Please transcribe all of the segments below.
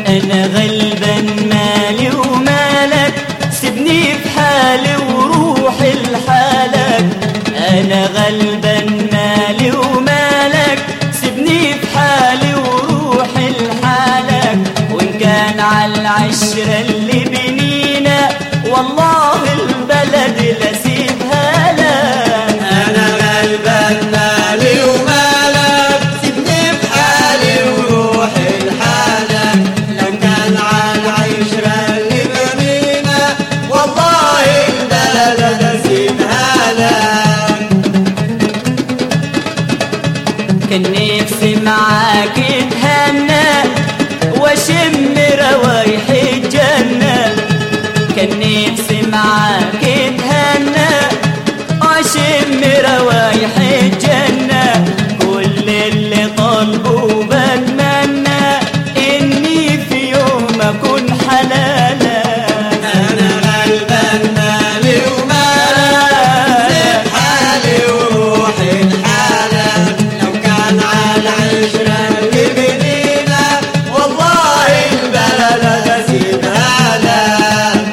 أنا غلبان مالي ومالك، سيبني في حالي وروح لحالك. أنا غلبان مالي ومالك، سيبني في حالي وروح لحالك. وإن كان عالعشرة اللي بينينا والله البلد لسيبها لك. أنا غلبان مالي ومالك، سيبني في حالي وروح لحالك. لو كان عالعشرة اللي بينينا والله البلد لسيبها لك. كان نفسي معاك اتهنى واشم روايح الجنة. كان نفسي معاك اتهنى واشم روايح الجنة. كل اللي طالبه بتمنى اني في يوم اكون حلالك. أنا غلبان مالي ومالك، سيب حالي وروح لحالك. لو كان عالعشرة اللي بينينا والله البلد لسيبها لك.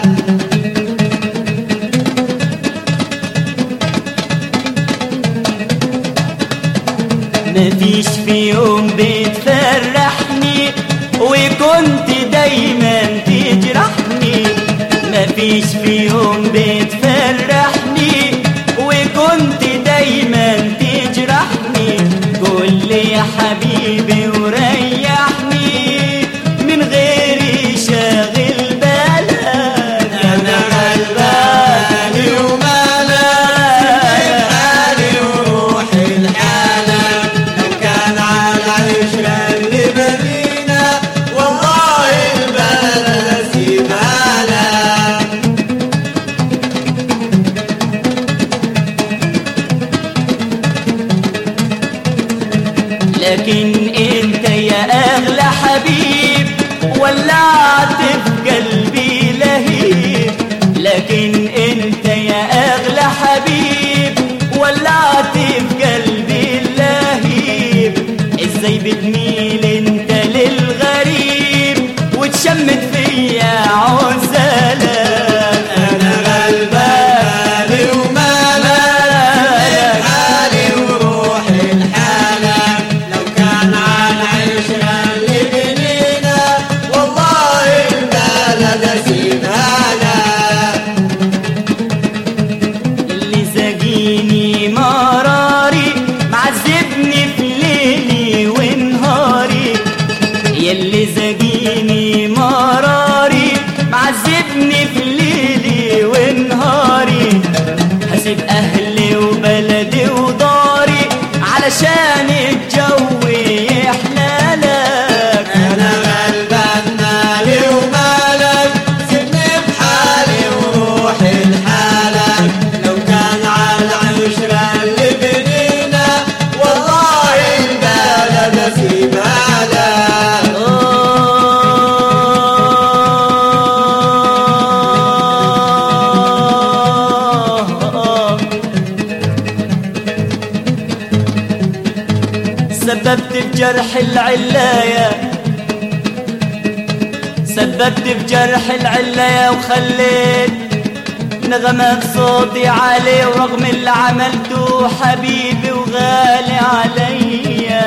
مفيش في يوم بتفرحني وكنت دايما تجرحني. مفيش في يوم بتفرحني وكنت دايما تجرحني. قول لي يا حبيبي وريحني من غيري شاغل بالك. أنا غلبان مالي ومالك، سيب حالي وروح لحالك. لو كان عالعشرة اللي بينينا والله البلد لسيبها لك. لكن انت يا اغلى حبيب ولعت في قلبي لهيب. لكن انت يا اغلى حبيب ولعت في قلبي لهيب. ازاي بتميل انت للغريب وتشمت فيا عزالك. أنا غلبان مالي ومالك، سيب حالي وروح لحالك. لو كان عالعشرة اللي بينينا والله البلد لسيبها لك. اللي ساقيني مراري معذبني في ليلي ونهاري. يلي ساقيني مراري معذبني في ليلي ونهاري. هسيب اهلي وبلدي وداري علشان الجو يحلالك. أنا غلبان مالي ومالك، سيبني بحالي وروح لحالك. لو كان عالعشرة اللي بينينا والله البلد لسيبها لك. سببت بجرح العلاية، سببت بجرح العلاية وخليت نغمة صوتي عليه. ورغم اللي عملته حبيبي وغالي عليا.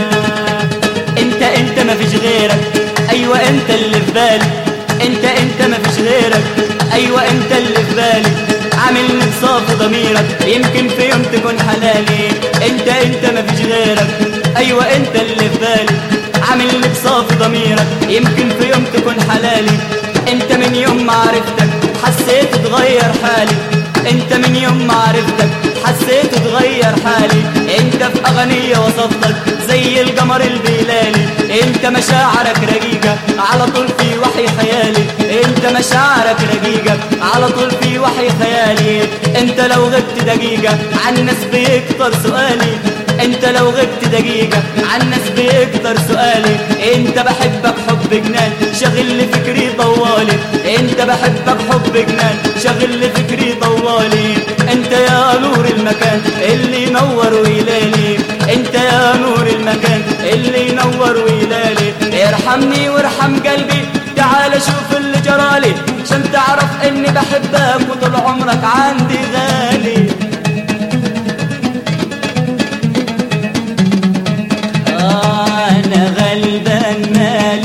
انت ما فيش غيرك، ايوه انت اللي في بالي. انت ما فيش غيرك، ايوه انت اللي في بالي. عاملني بصافي ضميرك يمكن في يوم تكون حلالي. انت ما فيش غيرك، ايوه انت اللي في بالي. عاملني بصافي ضميرك يمكن في يوم تكون حلالي. انت من يوم ما عرفتك حسيت اتغير حالي. انت من يوم ما عرفتك حسيت اتغير حالي. انت في اغنية وصفتك زي القمر البلالي. انت مشاعرك رقيقة على طول في وحي خيالي. انت مشاعرك رقيقة على طول في وحي خيالي. انت لو غبت دقيقة عن الناس بيكتر سؤالي. انت لو غبت دقيقة عن الناس بيكتر سؤالي. انت بحبك حب جنان شغل لي فكري طوالي. انت بحبك حب جنان شغل لي فكري طوالي. انت يا نور المكان اللي ينور ويلالي. انت يا نور المكان اللي ينور ويلالي. ارحمني وارحم قلبي، تعال شوف اللي جرالي عشان تعرف اني بحبك وطول عمرك عندي غالي. انا غلبان مالي